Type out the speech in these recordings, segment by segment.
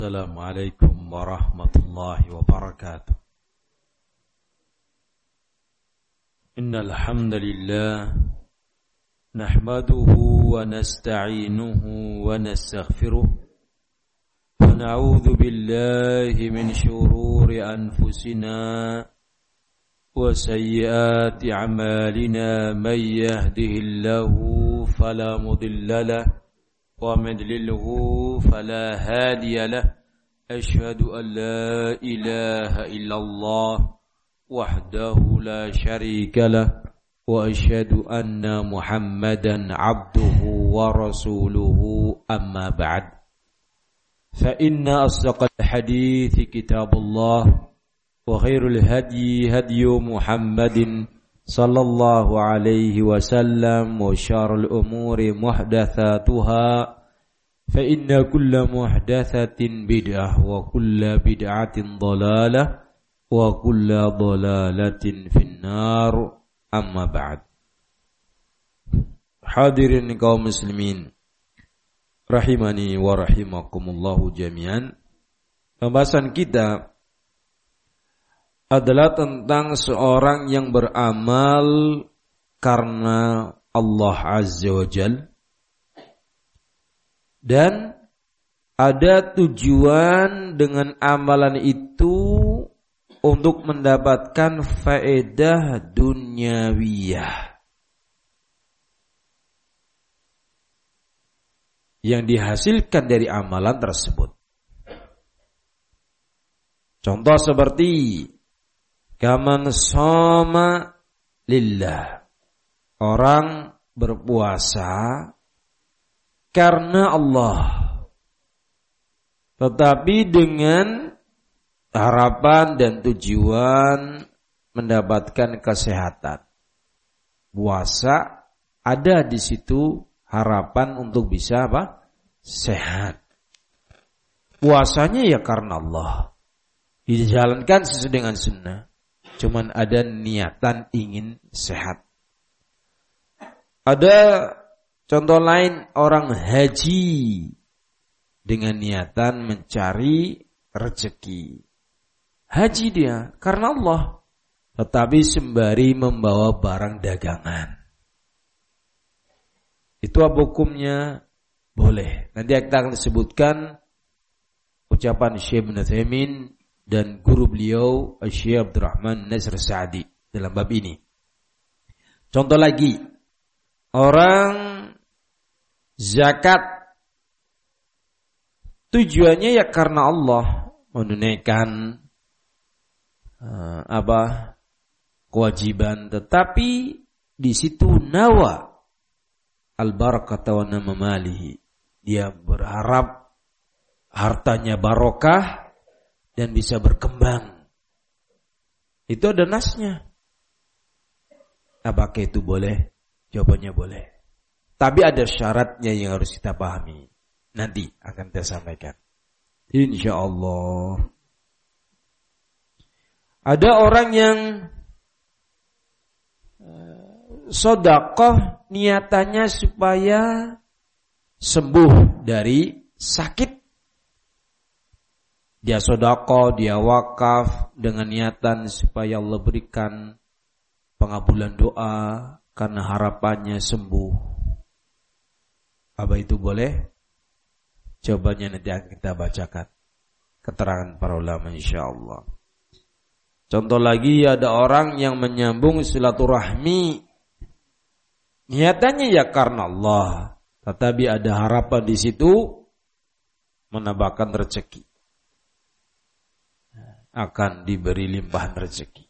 Assalamualaikum warahmatullahi wabarakatuh. Innal hamdalillah nahmaduhu wa nasta'inuhu wa nastaghfiruh wa na'udzu billahi min shururi anfusina wa sayyiati a'malina may yahdihillahu fala mudilla lahu ومن يضلله فلا هادي له أشهد أن لا إله إلا الله وحده لا شريك له وأشهد أن محمدا عبده ورسوله أما بعد فإن أصدق الحديث كتاب الله وخير الهدي هدي محمد صلى الله عليه وسلم وشر الأمور محدثاتها فإن كل محدثة بدعة وكل بدعة ضلالة وكل ضلالة في النار أما بعد. Hadirin kaum muslimin rahimani wa rahimakumullahu jami'an. Pembahasan kita adalah tentang seorang yang beramal karena Allah Azza wa Jalla dan ada tujuan dengan amalan itu untuk mendapatkan faedah duniawiyah yang dihasilkan dari amalan tersebut. Contoh seperti kaman shoma lillah, orang berpuasa karena Allah, tetapi dengan harapan dan tujuan mendapatkan kesehatan. Puasa ada di situ harapan untuk bisa apa? Sehat. Puasanya ya karena Allah, dijalankan sesuai dengan sunnah. Cuman ada niatan ingin sehat. Ada contoh lain, orang haji dengan niatan mencari rezeki. Haji dia karena Allah, tetapi sembari membawa barang dagangan. Itu apa hukumnya? Boleh. Nanti kita akan sebutkan ucapan Syekh Ibnu Utsaimin dan guru beliau Syekh Abdurrahman Nasr Sa'di dalam bab ini. Contoh lagi, orang zakat tujuannya ya karena Allah, menunaikan kewajiban, tetapi di situ nawa al-barakata wa namamalihi, dia berharap hartanya barokah dan bisa berkembang. Itu ada nasnya. Apakah itu boleh? Jawabannya boleh. Tapi ada syaratnya yang harus kita pahami. Nanti akan kita sampaikan, insyaallah. Ada orang yang sedekah niatannya supaya sembuh dari sakit. Dia sedekah, dia wakaf dengan niatan supaya Allah berikan pengabulan doa karena harapannya sembuh. Apa itu boleh? Jawabannya nanti akan kita bacakan keterangan para ulama insyaallah. Contoh lagi, ada orang yang menyambung silaturahmi. Niatannya ya karena Allah, tetapi ada harapan di situ menambahkan rezeki. Akan diberi limpahan rezeki.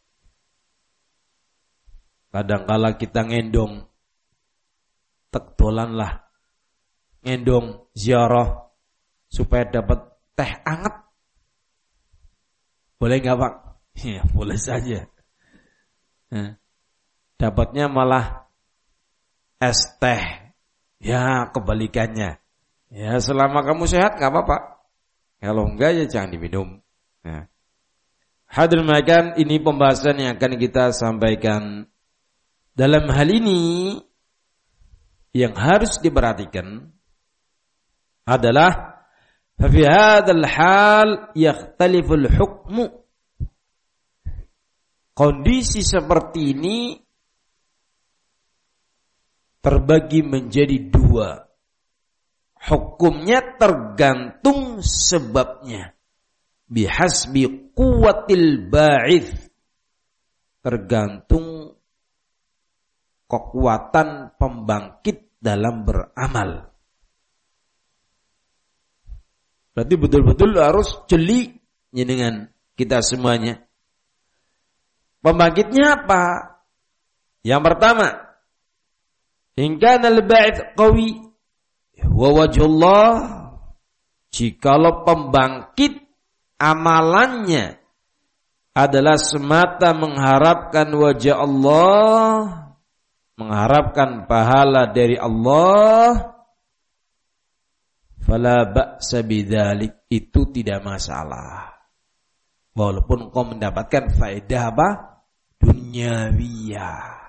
Kadangkala kita ngendong, tektolan lah, ngendong ziarah supaya dapat teh anget. Boleh nggak Pak? Ya boleh saja. Dapatnya malah es teh. Ya kebalikannya. Ya selama kamu sehat nggak apa-apa. Kalau enggak ya jangan diminum. Ya. Hadirin sekalian, ini pembahasan yang akan kita sampaikan. Dalam hal ini yang harus diperhatikan adalah Fi hadzal hal yakhtaliful hukmu. Kondisi seperti ini terbagi menjadi dua. Hukumnya tergantung sebabnya. Bihasbi quwwatil ba'ith. Tergantung kekuatan pembangkit dalam beramal. Berarti betul-betul harus jeli dengan kita semuanya. Pembangkitnya apa? Yang pertama, in kana al-ba'ith qawi wa wajhullah, jikalau pembangkit amalannya adalah semata mengharapkan wajah Allah, mengharapkan pahala dari Allah, fala ba'sa bidzalik, itu tidak masalah. Walaupun kau mendapatkan faedah apa? Dunyawiyah.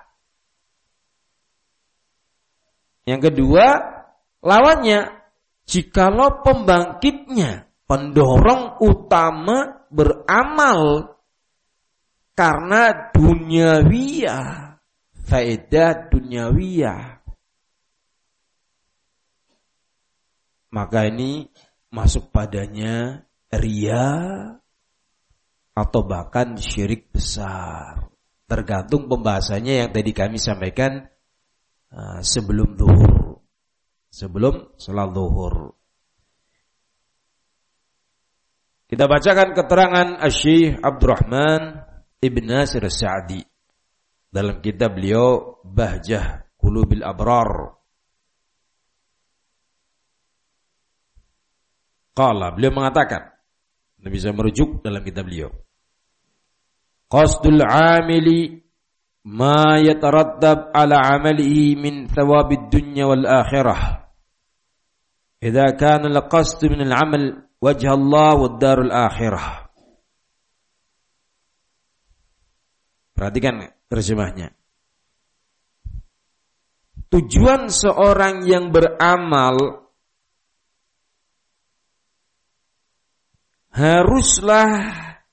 Yang kedua, lawannya, jikalau pembangkitnya, pendorong utama beramal karena dunyawiyah, faedah dunyawiyah, maka ini masuk padanya riya atau bahkan syirik besar. Tergantung pembahasannya yang tadi kami sampaikan sebelum zuhur, sebelum salat zuhur. Kita bacakan keterangan Asy-Syaikh Abdurrahman Ibn Nasir As-Sa'di dalam kitab beliau Bahjah Qulubil Abrar. Qala, beliau mengatakan, Nabi bisa merujuk dalam kitab beliau, qasdul amili ma yatarattab ala amalihi min thawabid dunya wal akhirah. Idza kana al-qasd min al-amal wajh Allah wad darul akhirah. Perhatikan terjemahnya. Tujuan seorang yang beramal haruslah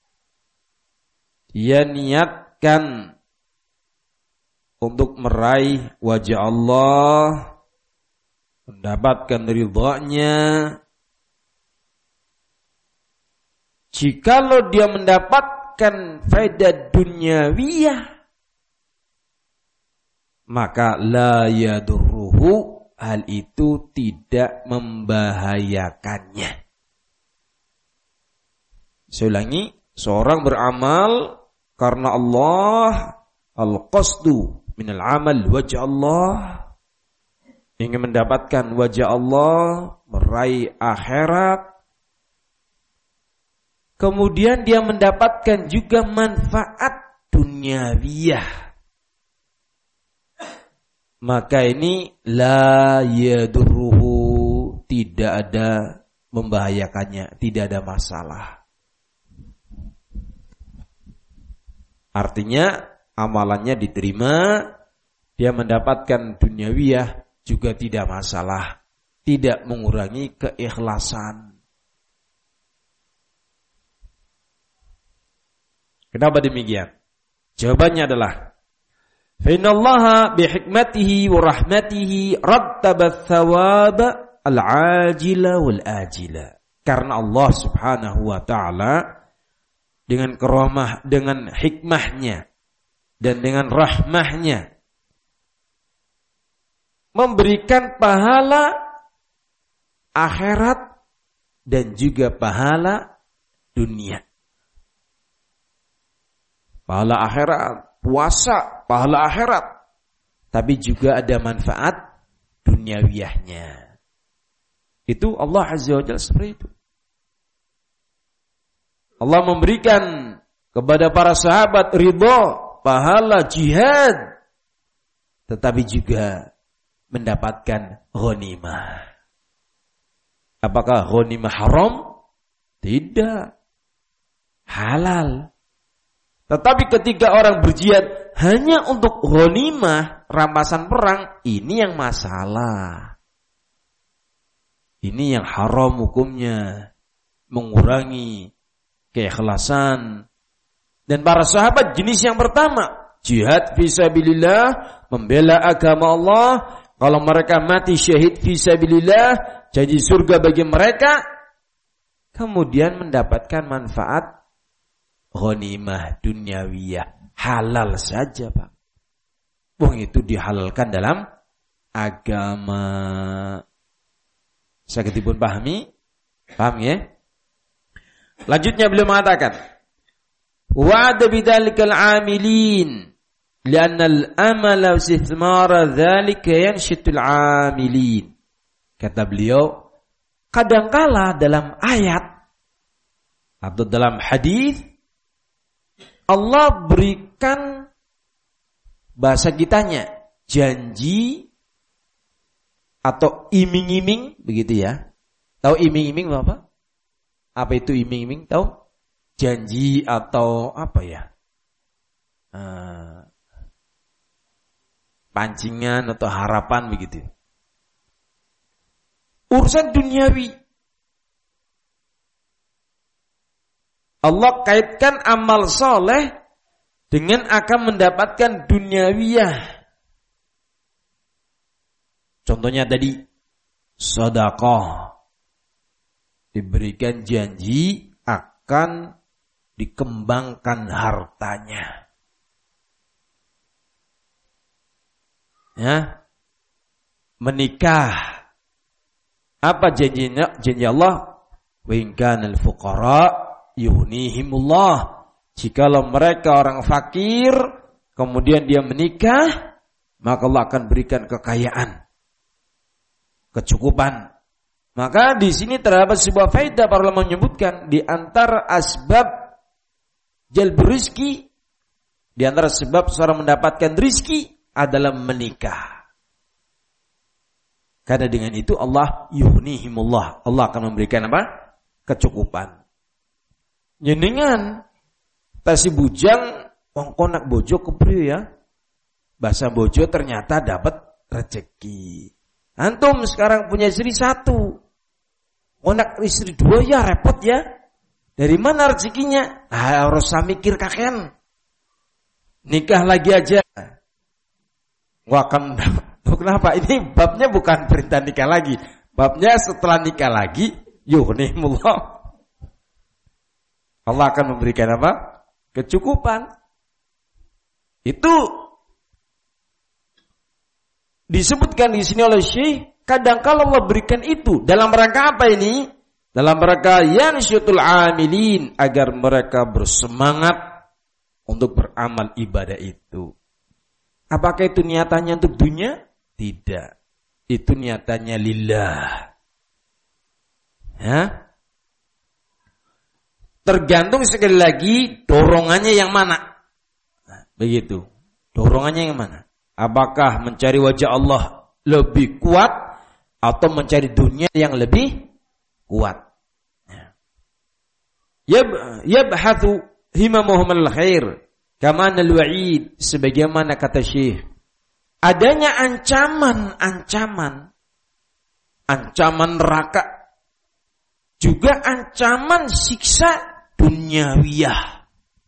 dia niatkan untuk meraih wajah Allah, mendapatkan ridha-Nya. Jikalau dia mendapatkan faedah dunyawiyah, maka la yadurruhu, hal itu tidak membahayakannya. Saya ulangi, seorang beramal karena Allah, al-qasdu minal amal wajah Allah, ingin mendapatkan wajah Allah, meraih akhirat, kemudian dia mendapatkan juga manfaat dunyawiyah, maka ini la yadurruhu, tidak ada membahayakannya, tidak ada masalah. Artinya amalannya diterima, dia mendapatkan dunyawiyah juga tidak masalah, tidak mengurangi keikhlasan. Kenapa demikian? Jawabannya adalah fa innallaha bihikmatihi wa rahmatihi rattaba ats-tsawaba al-ajila wal ajila. Karena Allah Subhanahu wa taala dengan karamah, dengan hikmahnya dan dengan rahmahnya memberikan pahala akhirat dan juga pahala dunia. Pahala akhirat, puasa, pahala akhirat, tapi juga ada manfaat duniawiyahnya. Itu Allah Azza wa Jalla seperti itu. Allah memberikan kepada para sahabat ridha, pahala jihad, tetapi juga mendapatkan ghanimah. Apakah ghanimah haram? Tidak. Halal. Tetapi ketika orang berjihad hanya untuk ghanimah, rampasan perang, ini yang masalah. Ini yang haram hukumnya, mengurangi keikhlasan. Dan para sahabat jenis yang pertama, jihad fisabilillah, membela agama Allah. Kalau mereka mati syahid fisabilillah, jadi surga bagi mereka. Kemudian mendapatkan manfaat ghanimah dunyawiyah. Halal saja, Pak. Wong itu dihalalkan dalam agama. Sakitipun pahami? Paham ya? Lanjutnya beliau mengatakan, wa'ada bidzalikal 'amilin li'anna al-amala wa istithmara dzalika yanshitul 'amilin. Kata beliau, kadangkala dalam ayat atau dalam hadis Allah berikan bahasa kitanya janji atau iming-iming, begitu ya. Tahu iming-iming apa? Apa itu iming-iming? Tahu? Janji atau apa ya? Pancingan atau harapan begitu. Urusan duniawi. Allah kaitkan amal soleh dengan akan mendapatkan duniawiyah. Contohnya tadi, sedekah. Diberikan janji akan dikembangkan hartanya. Ya. Menikah. Apa janjinya? Janji Allah, wa in kanal fuqara yughnihimullah. Jikalau mereka orang fakir, kemudian dia menikah, maka Allah akan berikan kekayaan, kecukupan. Maka di sini terdapat sebuah faedah, para ulama menyebutkan di antara asbab jalbur rizki, di antara sebab seorang mendapatkan rizki adalah menikah. Karena dengan itu Allah yughnihimullah, Allah akan memberikan apa? Kecukupan. Jenengan tasi bujang wong konak bojo kepriyo ya? Bahasa bojo ternyata dapat rezeki. Antum sekarang punya istri satu, konak istri dua ya repot ya. Dari mana rezekinya? Harus mikir kakean. Nikah lagi aja. Wah akan kenapa? Ini babnya bukan perintah nikah lagi. Babnya setelah nikah lagi, yughnihimullah. Allah akan memberikan apa? Kecukupan. Itu disebutkan di sini oleh Syekh, kadang kalau Allah berikan itu dalam rangka apa ini? Dalam rangka yansyatul amilin, agar mereka bersemangat untuk beramal ibadah itu. Apakah itu niatannya untuk dunia? Tidak. Itu niatannya lillah. Ya? Tergantung sekali lagi dorongannya yang mana. Nah, begitu. Dorongannya yang mana? Apakah mencari wajah Allah lebih kuat atau mencari dunia yang lebih kuat? Yabhathu himamuhumul khair kama al-wa'id, sebagaimana kata Syekh, adanya ancaman neraka, juga ancaman siksa duniawiyah.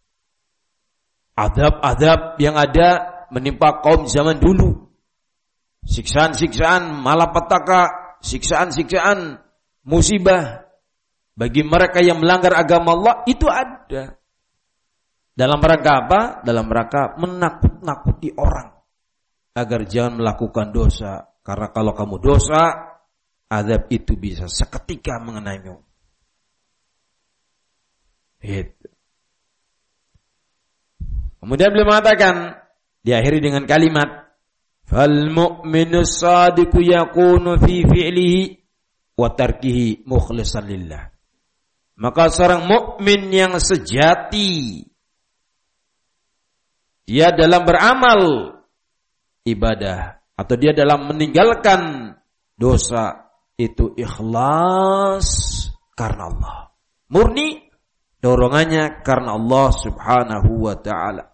Adab-adab yang ada menimpa kaum zaman dulu. Siksaan-siksaan malapetaka, siksaan-siksaan musibah bagi mereka yang melanggar agama Allah itu ada. Dalam rangka apa? Dalam rangka menakut-nakuti orang agar jangan melakukan dosa. Karena kalau kamu dosa, azab itu bisa seketika mengenaimu. Gitu. Kemudian beliau mengatakan, diakhiri dengan kalimat, fal mu'minu sadiqu yakunu fi fi'lihi wa tarkihi mukhlishan lillah. Maka seorang mukmin yang sejati, dia dalam beramal ibadah atau dia dalam meninggalkan dosa itu ikhlas karena Allah. Murni dorongannya karena Allah Subhanahu wa ta'ala.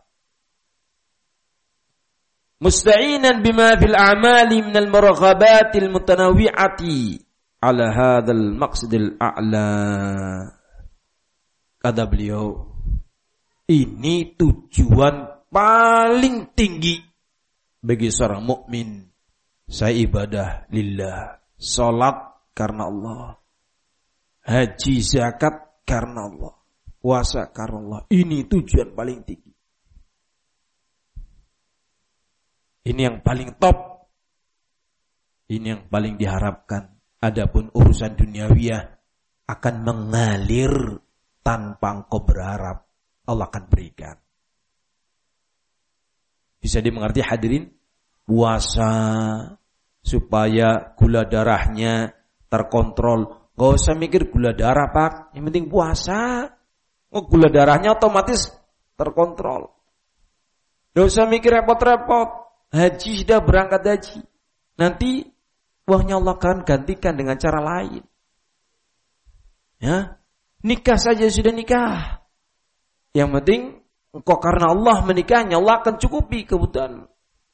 Musta'inan bima fil a'mali minal muraghabatil mutanawwi'ati ala hadzal maqsadil a'la. Kata beliau, ini tujuan paling tinggi bagi seorang mukmin. Saya ibadah lillah, salat karena Allah, haji zakat karena Allah, puasa karena Allah. Ini tujuan paling tinggi. Ini yang paling top. Ini yang paling diharapkan. Adapun urusan duniawiyah akan mengalir tanpa engkau berharap, Allah akan berikan. Bisa dimengerti hadirin? Puasa supaya gula darahnya terkontrol. Gak usah mikir gula darah, Pak. Yang penting puasa. Oh, gula darahnya otomatis terkontrol. Gak usah mikir repot-repot. Haji sudah berangkat haji. Nanti uangnya Allah akan gantikan dengan cara lain. Ya, nikah saja sudah nikah. Yang penting engkau karena Allah menikahnya, Allah akan cukupi kebutuhan.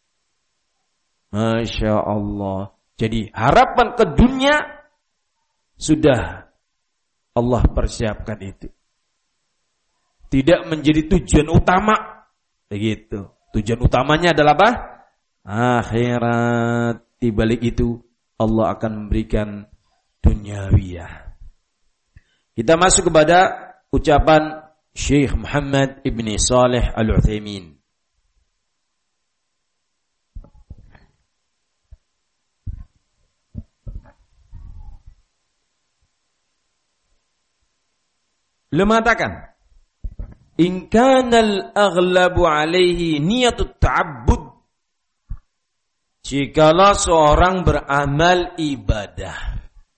Masya Allah. Jadi harapan ke dunia sudah Allah persiapkan itu. Tidak menjadi tujuan utama. Begitu. Tujuan utamanya adalah apa? Akhirat. Di balik itu Allah akan memberikan duniawiyah. Kita masuk kepada ucapan Syekh Muhammad Ibn Salih Al-Utsaimin. Beliau mengatakan, in kana al-aghlabu alaihi niyatut ta'abbud. Jikalau seorang beramal ibadah,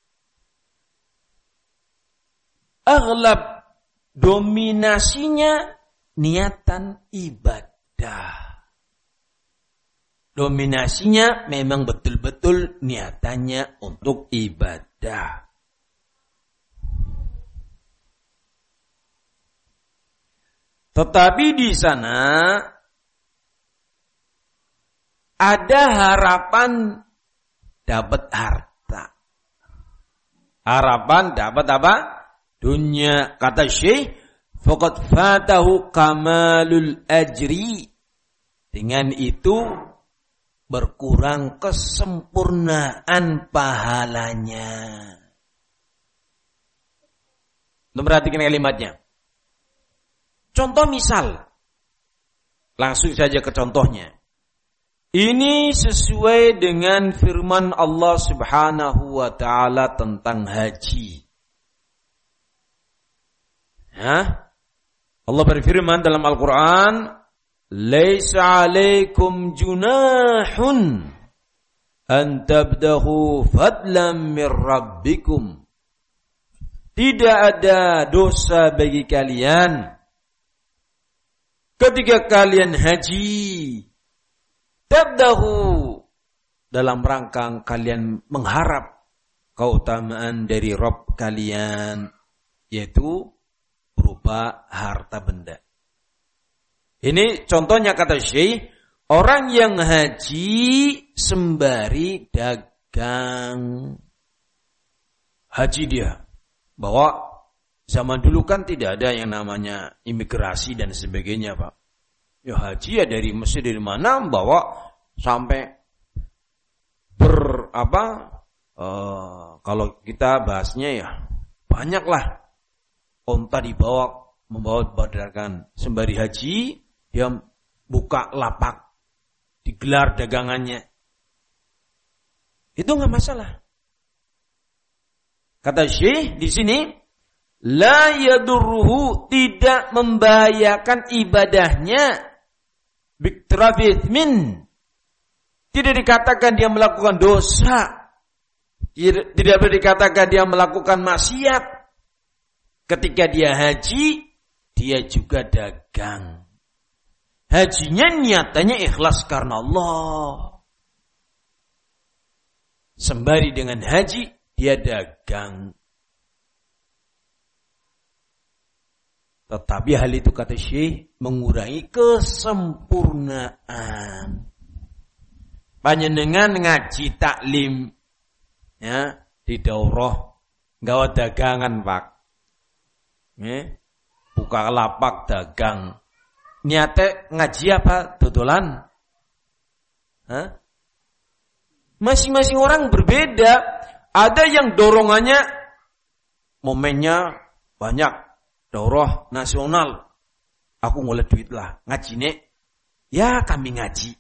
aghlab dominasinya niatan ibadah. Dominasinya memang betul-betul niatannya untuk ibadah. Tetapi di sana ada harapan dapat harta. Harapan dapat apa? Dunia. Kata Syekh, faqad fatahu kamalul ajri. Dengan itu berkurang kesempurnaan pahalanya. Perhatikan kalimatnya. Contoh misal. Langsung saja ke contohnya. Ini sesuai dengan firman Allah Subhanahu wa ta'ala tentang haji. Ya? Allah berfirman dalam Al-Quran, Laisa alaikum junahun an tabdahu fadlan min rabbikum. Tidak ada dosa bagi kalian ketika kalian haji. Tabdahu dalam rangka kalian mengharap keutamaan dari Rabb kalian, yaitu berupa harta benda. Ini contohnya kata Syekh, orang yang haji sembari dagang. Haji dia. Bahwa zaman dulu kan tidak ada yang namanya imigrasi dan sebagainya, Pak. Ya haji ya dari Mesir dari mana bawa sampai kalau kita bahasnya ya banyaklah onta dibawa membawa barang sembari haji, dia buka lapak, digelar dagangannya. Itu enggak masalah. Kata Syekh di sini, la yadurruhu, tidak membahayakan ibadahnya. Biktrafithmin, tidak dikatakan dia melakukan dosa, tidak dikatakan dia melakukan maksiat. Ketika dia haji, dia juga dagang. Hajinya niatannya ikhlas karena Allah. Sembari dengan haji, dia dagang. Tetapi hal itu kata Syekh mengurangi kesempurnaan. Panjenengan ngaji taklim, ya, di daurah gawa dagangan, Pak. Buka lapak dagang. Niate ngaji apa? Dodolan. Masing-masing orang berbeda. Ada yang dorongannya momennya banyak, daurah nasional. Aku ngoleh duit lah, ngaji nek. Ya kami ngaji.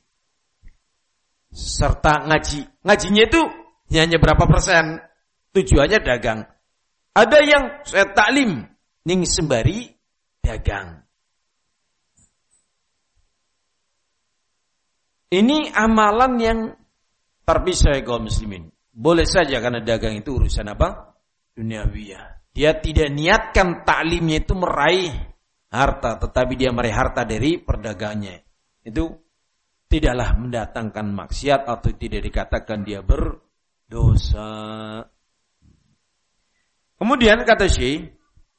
Serta ngaji. Ngajinya itu hanya berapa persen? Tujuannya dagang. Ada yang saya taklim, ning sembari dagang. Ini amalan yang terpisah kaum muslimin. Boleh saja karena dagang itu urusan apa? Duniawiyah. Dia tidak niatkan taklimnya itu meraih harta, tetapi dia meraih harta dari perdagangannya. Itu tidaklah mendatangkan maksiat atau tidak dikatakan dia berdosa. Kemudian kata Syekh,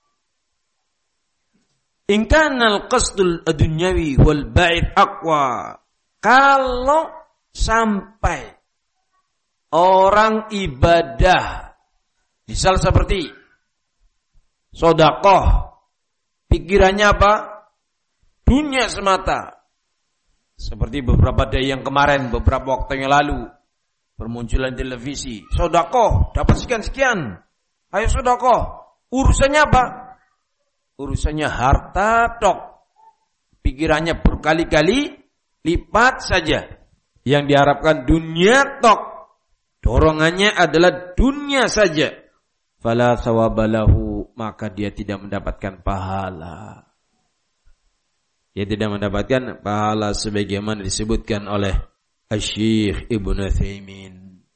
in kana al-qasdul adunyawi wal ba'id aqwa. Kalau sampai orang ibadah, misal seperti sedekah, pikirannya apa? Dunia semata. Seperti beberapa day yang kemarin, beberapa waktu yang lalu, bermunculan televisi, sedekah dapat sekian-sekian. Ayo sedekah. Urusannya apa? Urusannya harta tok. Pikirannya berkali-kali lipat saja. Yang diharapkan dunia tok. Dorongannya adalah dunia saja. Fala thawabalahu, maka dia tidak mendapatkan pahala. Dia tidak mendapatkan pahala sebagaimana disebutkan oleh Syekh Ibnu Utsaimin.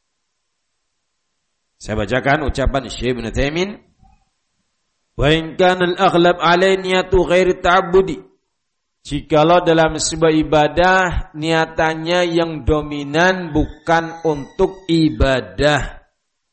Saya bacakan ucapan Syekh Ibnu Utsaimin. Wa in kana al-aghlab alayniyatu ghairi ta'abbudi. Jikalau dalam sebuah ibadah niatannya yang dominan bukan untuk ibadah,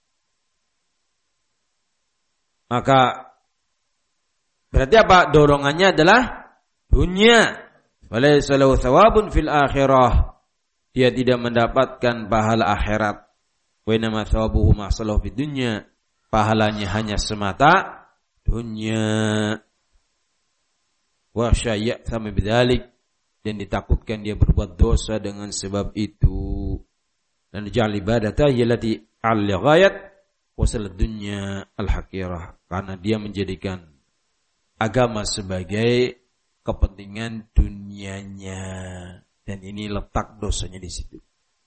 maka berarti apa? Dorongannya adalah dunia. Walaysa lahu thawabun fil akhirah. Dia tidak mendapatkan pahala akhirat. Wa inma thawabuhu ma salahu fid dunya. Pahalanya hanya semata dunia. Wa syai' sama bidzalik, dan ditakutkan dia berbuat dosa dengan sebab itu. Dan ja'al ibadata yallati al-ghayat wa salad dunya al-haqirah, karena dia menjadikan agama sebagai kepentingan dunianya, dan ini letak dosanya di situ.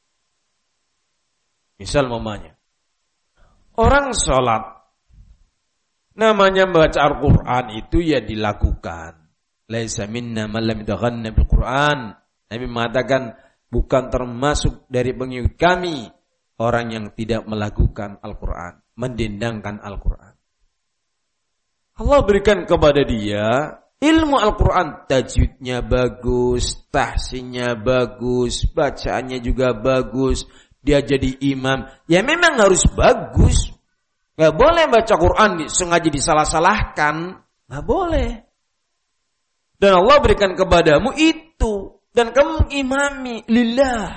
Misal mamanya, orang sholat, namanya membaca Al-Quran itu ya dilakukan. Laisa minna man lam yataghanna bil Quran. Nabi mengatakan bukan termasuk dari pengikut kami orang yang tidak melakukan Al-Quran, mendendangkan Al-Quran. Allah berikan kepada dia ilmu Al-Quran, tajwidnya bagus, tahsinnya bagus, bacaannya juga bagus, dia jadi imam. Ya memang harus bagus. Gak boleh baca Quran sengaja disalah-salahkan. Gak boleh. Dan Allah berikan kepadamu itu. Dan kamu imami lillah.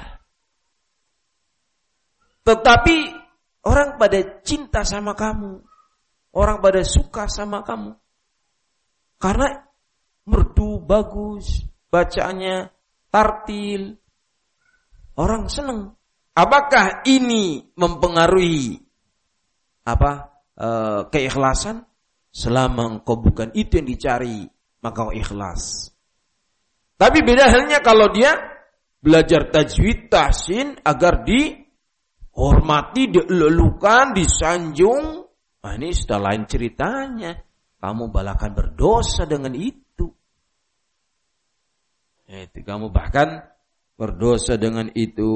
Tetapi orang pada cinta sama kamu. Orang pada suka sama kamu. Karena merdu bagus. Bacaannya tartil. Orang senang. Apakah ini mempengaruhi keikhlasan? Selama engkau bukan itu yang dicari, maka ikhlas. Tapi beda halnya kalau dia belajar tajwid, tahsin agar dihormati, dielulukan, disanjung. Nah, ini sudah lain ceritanya. Kamu bahkan berdosa dengan itu. Itu kamu bahkan berdosa dengan itu.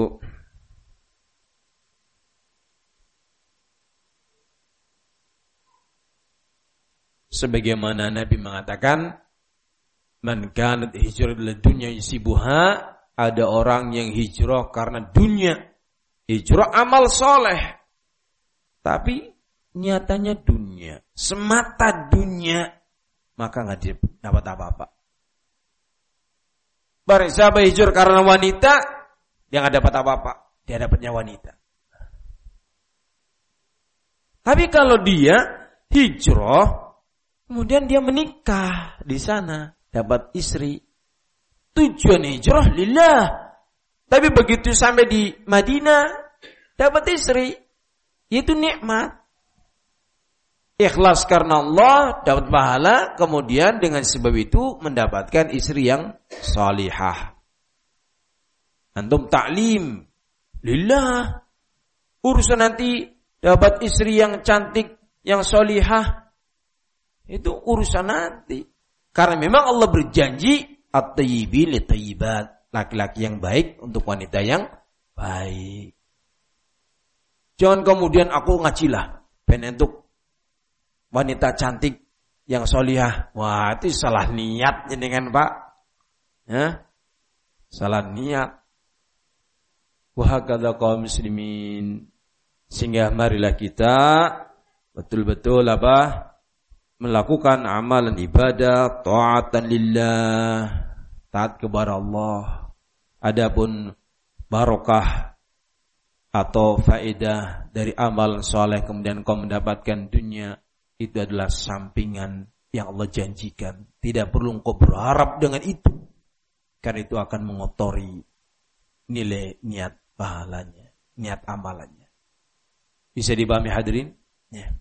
Sebagaimana Nabi mengatakan, man kanat hijrah ila dunya yusibuha, ada orang yang hijrah karena dunia, hijrah amal soleh, tapi nyatanya dunia, semata dunia, maka nggak dapat apa-apa. Barang siapa hijrah karena wanita, dia nggak dapat apa-apa, dia dapatnya wanita. Tapi kalau dia hijrah, kemudian dia menikah di sana, dapat istri. Tujuan hijrah lillah. Tapi begitu sampai di Madinah, dapat istri. Itu nikmat. Ikhlas karena Allah, dapat pahala, kemudian dengan sebab itu mendapatkan istri yang salihah. Antum taklim lillah. Urusan nanti dapat istri yang cantik, yang salihah, itu urusan nanti. Karena memang Allah berjanji at-tayyibin lit-tayyibat, laki-laki yang baik untuk wanita yang baik. Jangan kemudian aku ngajilah pengen untuk wanita cantik yang solihah. Wah, itu salah niat jenengan, Pak. Ya? Salah niat. Wahakadha kaum muslimin. Sehingga marilah kita betul-betul melakukan amalan ibadah ta'atan lillah, taat kepada Allah. Adapun barokah atau faedah dari amal soleh kemudian kau mendapatkan dunia, itu adalah sampingan yang Allah janjikan. Tidak perlu engkau berharap dengan itu, karena itu akan mengotori nilai niat pahalanya, niat amalannya. Bisa dipahami hadirin? Ya.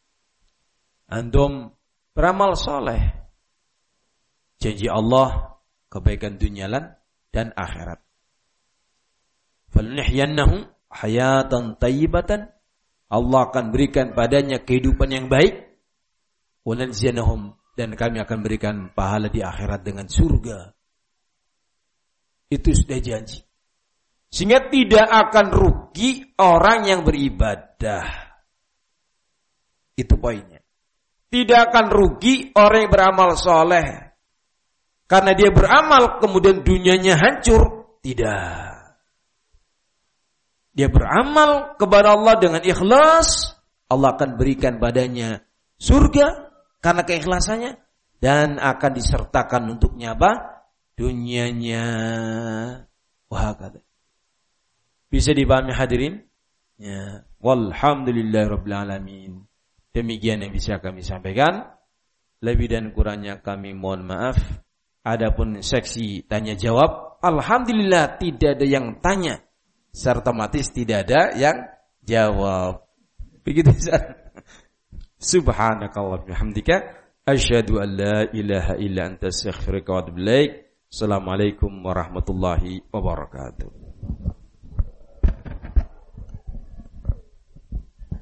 Antum beramal soleh, janji Allah kebaikan dunia dan akhirat. Falnuhyiyannahu hayatan tayyibatan, Allah akan berikan padanya kehidupan yang baik. Walanziyanahum, dan kami akan berikan pahala di akhirat dengan surga. Itu sudah janji. Sehingga tidak akan rugi orang yang beribadah. Itu poinnya. Tidak akan rugi orang yang beramal soleh. Karena dia beramal kemudian dunianya hancur. Tidak. Dia beramal kepada Allah dengan ikhlas, Allah akan berikan padanya surga karena keikhlasannya, dan akan disertakan untuknya apa? Dunianya. Wah, kata. Bisa dipahami hadirin? Ya. Walhamdulillahirabbil alamin. Demikian yang bisa kami sampaikan. Lebih dan kurangnya kami mohon maaf. Adapun seksi tanya jawab, alhamdulillah tidak ada yang tanya. Serta otomatis tidak ada yang jawab. Begitu saja. Subhanakallah bihamdika asyhadu an la ilaha illa anta astaghfiruka wa atubu ilaik. Assalamualaikum warahmatullahi wabarakatuh.